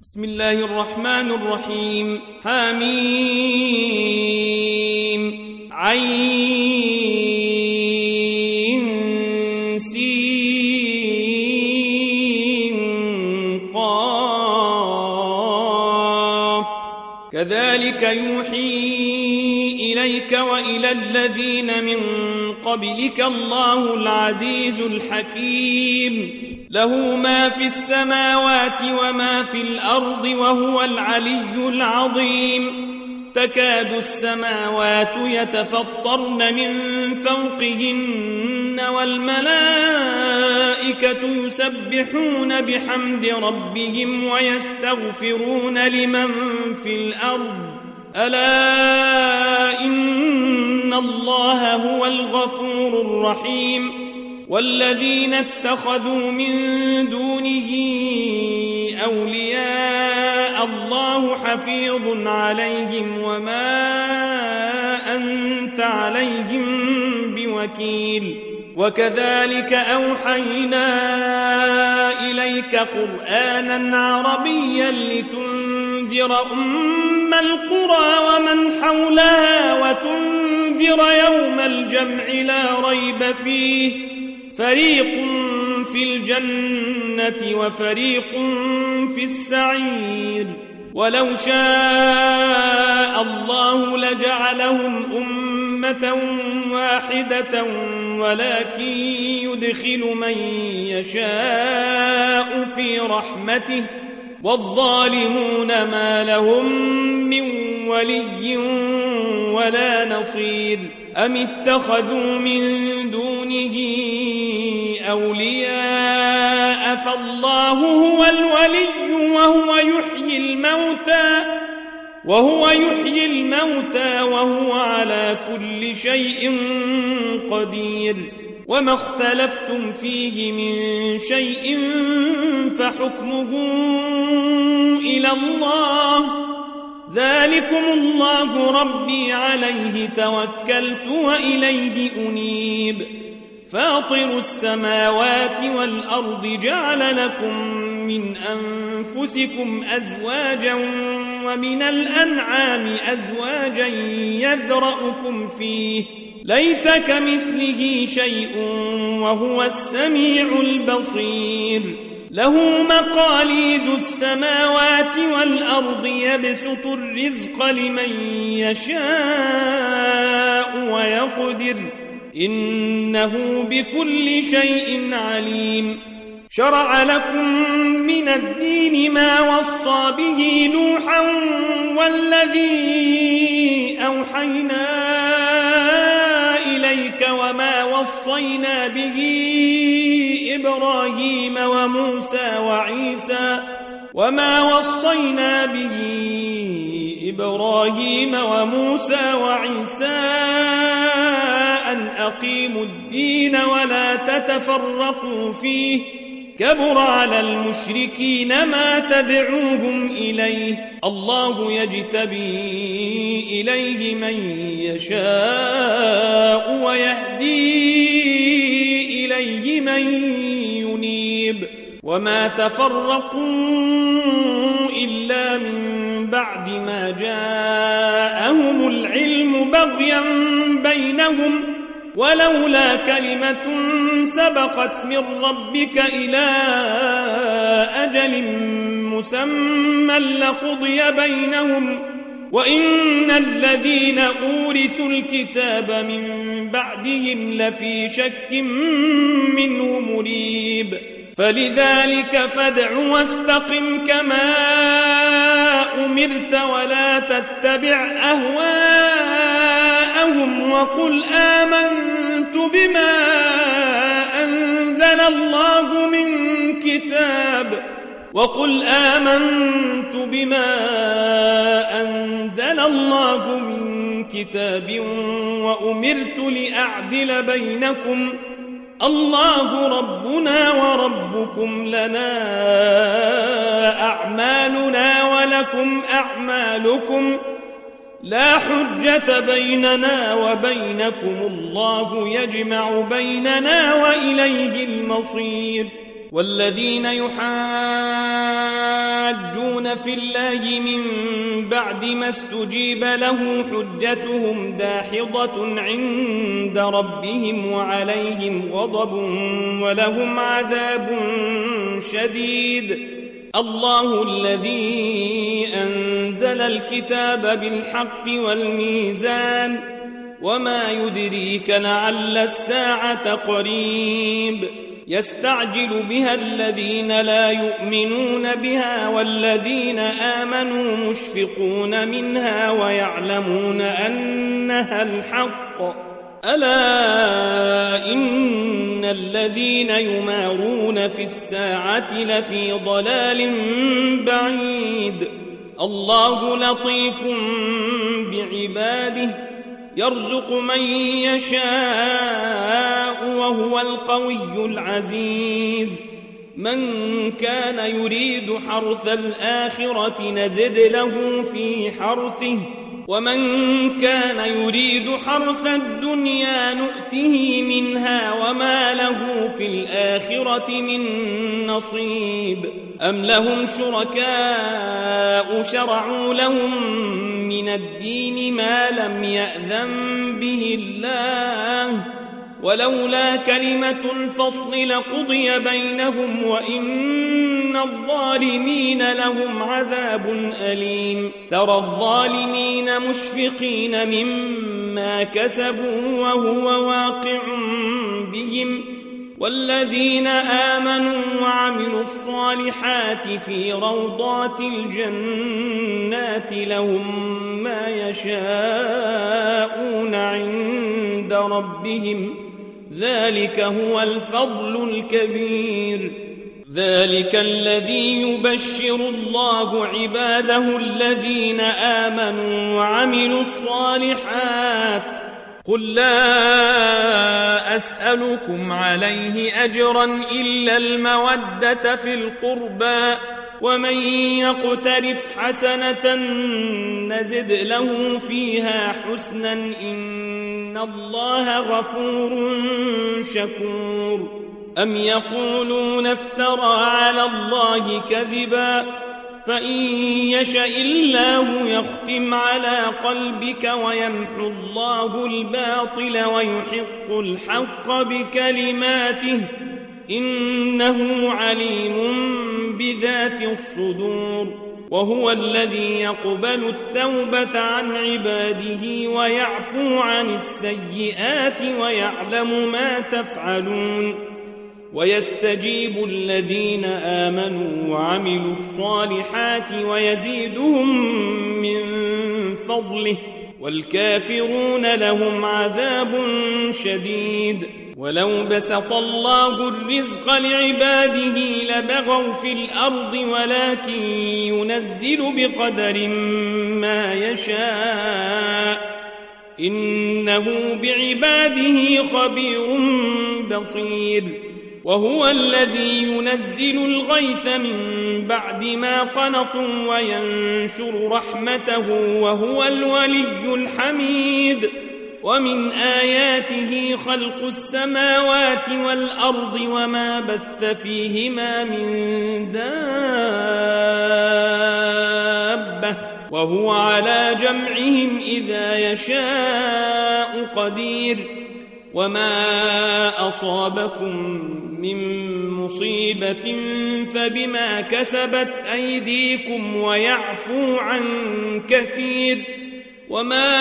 بسم الله الرحمن الرحيم. حميم عين سين قاف كذلك يوحي إليك وإلى الذين من قبلك الله العزيز الحكيم له ما في السماوات وما في الأرض وهو العلي العظيم تكاد السماوات يتفطرن من فوقهن والملائكة يسبحون بحمد ربهم ويستغفرون لمن في الأرض ألا إن الله هو الغفور الرحيم والذين اتخذوا من دونه أولياء الله حفيظ عليهم وما أنت عليهم بوكيل وكذلك أوحينا إليك قرآنا عربيا لتنذر أم القرى ومن حولها وتنذر يوم الجمع لا ريب فيه فريق في الجنة وفريق في السعير ولو شاء الله لجعلهم أمة واحدة ولكن يدخل من يشاء في رحمته والظالمون ما لهم من ولي ولا نصير أم اتخذوا من دونه أولياء فالله هو الولي وهو يحيي الموتى وهو على كل شيء قدير وما اختلفتم فيه من شيء فحكمه إلى الله ذلكم الله ربي عليه توكلت وإليه أنيب فاطر السماوات والأرض جعل لكم من أنفسكم أزواجا ومن الأنعام أزواجا يذرأكم فيه ليس كمثله شيء وهو السميع البصير له مقاليد السماوات والأرض يبسط الرزق لمن يشاء ويقدر إنه بكل شيء عليم شرع لكم من الدين ما وصى به نوحا والذي أوحينا إليك وما وصينا به إبراهيم وموسى وعيسى أن أقيموا الدين ولا تتفرقوا فيه كبر على المشركين ما تدعوهم إليه الله يجتبي إليه من يشاء ويهدي إليه من ينيب وما تفرقوا إلا من بعد ما جاءهم العلم بغيا بينهم ولولا كلمة سبقت من ربك إلى أجل مسمى لقضي بينهم وإن الذين أورثوا الكتاب من بعدهم لفي شك منه مريب فلذلك فادع واستقم كما أمرت ولا تتبع أهواءهم وقل آمنت بما أنزل الله من كتاب وأمرت لأعدل بينكم الله ربنا وربكم لنا أعمالنا ولكم أعمالكم لا حجة بيننا وبينكم الله يجمع بيننا وإليه المصير والذين يحاجون في الله من بعد ما استجيب له حجتهم داحضة عند ربهم وعليهم غضب ولهم عذاب شديد. الله الذي أنزل الكتاب بالحق والميزان وما يدريك لعل الساعة قريب. يستعجل بها الذين لا يؤمنون بها والذين آمنوا مشفقون منها ويعلمون أنها الحق. ألا إن الذين يمارون في الساعة لفي ضلال بعيد. الله لطيف بعباده يرزق من يشاء وهو القوي العزيز. من كان يريد حرث الآخرة نزد له في حرثه ومن كان يريد حرث الدنيا نؤته منها وما له في الآخرة من نصيب. أم لهم شركاء شرعوا لهم من الدين ما لم يأذن به الله ولولا كلمة الفصل لقضي بينهم وإن الظالمين لهم عذاب أليم. ترى الظالمين مشفقين مما كسبوا وهو واقع بهم والذين آمنوا وعملوا الصالحات في روضات الجنات لهم ما يشاءون عند ربهم ذلك هو الفضل الكبير. ذلك الذي يبشر الله عباده الذين آمنوا وعملوا الصالحات. قل لا أسألكم عليه أجرا إلا المودة في القربى ومن يقترف حسنة نزد له فيها حسنا إن الله غفور شكور. أم يقولون افترى على الله كذبا فإن يشأ الله يختم على قلبك ويمحو الله الباطل ويحق الحق بكلماته إنه عليم بذات الصدور. وهو الذي يقبل التوبة عن عباده ويعفو عن السيئات ويعلم ما تفعلون. ويستجيب الذين آمنوا وعملوا الصالحات ويزيدهم من فضله والكافرون لهم عذاب شديد. ولو بسط الله الرزق لعباده لبغوا في الأرض ولكن ينزل بقدر ما يشاء إنه بعباده خبير بصير. وهو الذي ينزل الغيث من بعد ما قنطوا وينشر رحمته وهو الولي الحميد. ومن آياته خلق السماوات والأرض وما بث فيهما من دابة وهو على جمعهم إذا يشاء قدير. وما أصابكم من مصيبة فبما كسبت أيديكم ويعفو عن كثير. وما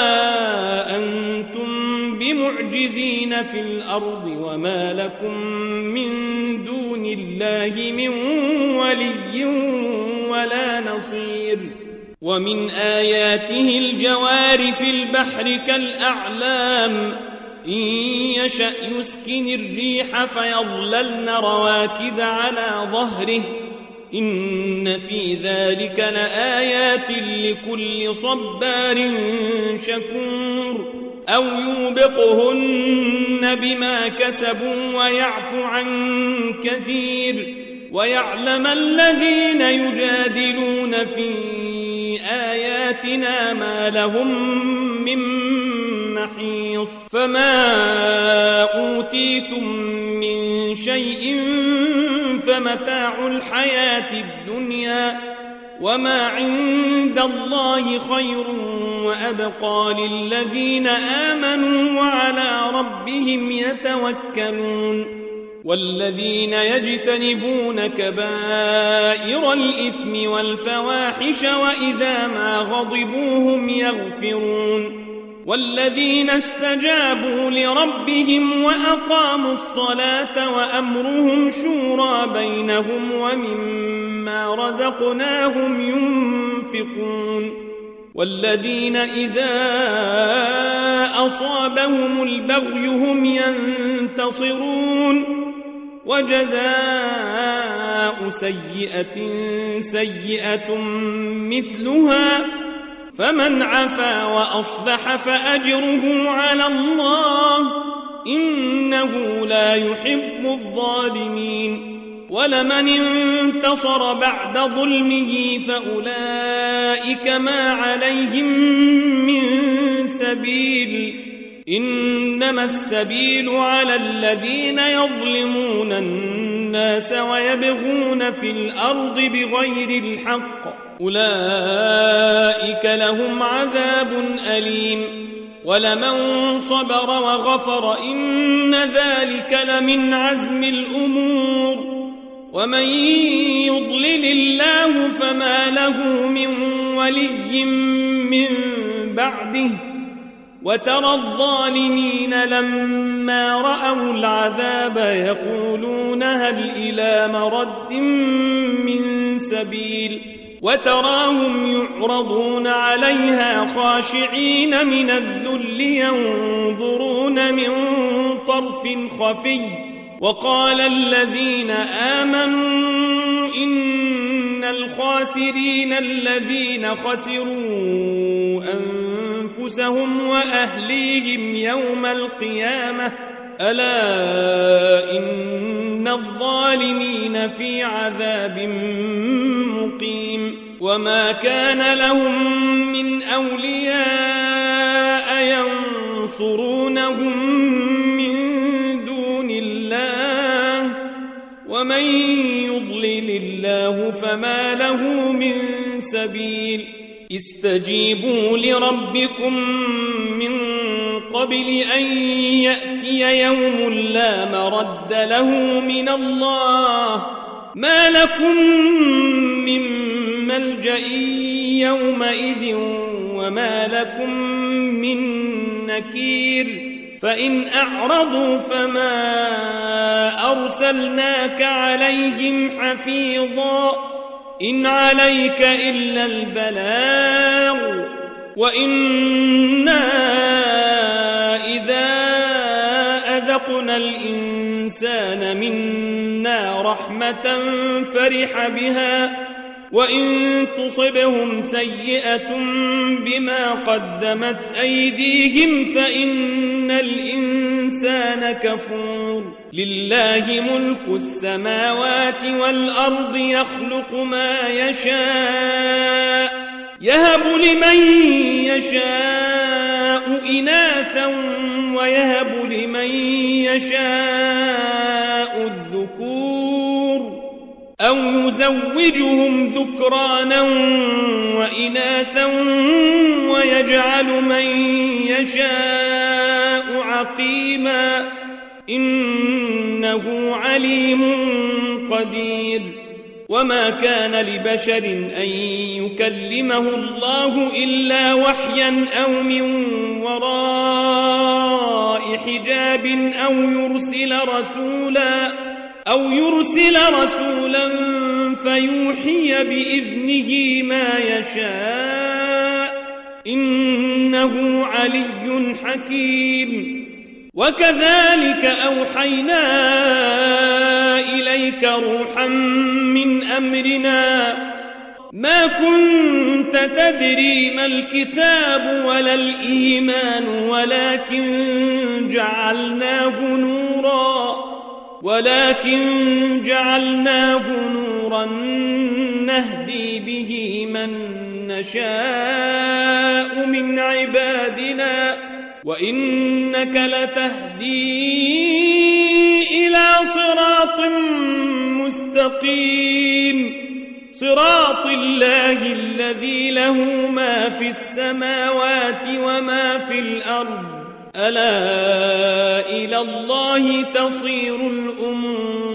أنتم بمعجزين في الأرض وما لكم من دون الله من ولي ولا نصير. ومن آياته الجوار في البحر كالأعلام إن يشأ يسكن الريح فيظللن رواكد على ظهره إن في ذلك لآيات لكل صبار شكور. أو يوبقهن بما كسبوا ويعفو عن كثير. ويعلم الذين يجادلون في آياتنا ما لهم من محيص. فما أوتيتم من شيء متاع الحياة الدنيا وما عند الله خير وأبقى للذين آمنوا وعلى ربهم يتوكلون والذين يجتنبون كبائر الإثم والفواحش وإذا ما غضبوا هم يغفرون والذين استجابوا لربهم وأقاموا الصلاة وأمرهم شورى بينهم ومما رزقناهم ينفقون والذين إذا أصابهم البغي هم ينتصرون وجزاء سيئة سيئة مثلها فمن عفا وأصلح فأجره على الله إنه لا يحب الظالمين ولمن انتصر بعد ظلمه فأولئك ما عليهم من سبيل إنما السبيل على الذين يظلمون الناس ويبغون في الأرض بغير الحق أولئك لهم عذاب أليم ولمن صبر وغفر إن ذلك لمن عزم الأمور ومن يضلل الله فما له من ولي من بعده وترى الظالمين لما رأوا العذاب يقولون هل إلى مرد من سبيل وتراهم يعرضون عليها خاشعين من الذل ينظرون من طرف خفي وقال الذين آمنوا إن الخاسرين الذين خسروا أنفسهم وأهليهم يوم القيامة ألا إن الظالمين في عذاب مقيم وما كان لهم من أولياء ينصرونهم من دون الله ومن يضلل الله فما له من سبيل استجيبوا لربكم من قبل أن يأتي يوم لا مرد له من الله ما لكم من ملجأ يومئذ وما لكم من نكير فإن أعرضوا فما أرسلناك عليهم حفيظا إن عليك إلا البلاغ وإنا إذا أذقنا الإنسان منا رحمة فرح بها وإن تصبهم سيئة بما قدمت أيديهم فإن الإنسان كفور لله ملك السماوات والأرض يخلق ما يشاء يهب لمن يشاء إناثا ويهب لمن يشاء الذكور أو يزوجهم ذكرانا وإناثا ويجعل من يشاء عقيما إنه عليم قدير وما كان لبشر أن يكلمه الله إلا وحيا أو من وراء حجاب أو يرسل رسولا فيوحي بإذنه ما يشاء إنه علي حكيم وكذلك أوحينا إليك روحا من أمرنا ما كنت تدري ما الكتاب ولا الإيمان ولكن جعلناه نورا نهدي به من نشاء من عبادنا وإنك لتهدي إلى صراط مستقيم صراط الله الذي له ما في السماوات وما في الأرض ألا إلى الله تصير الأمور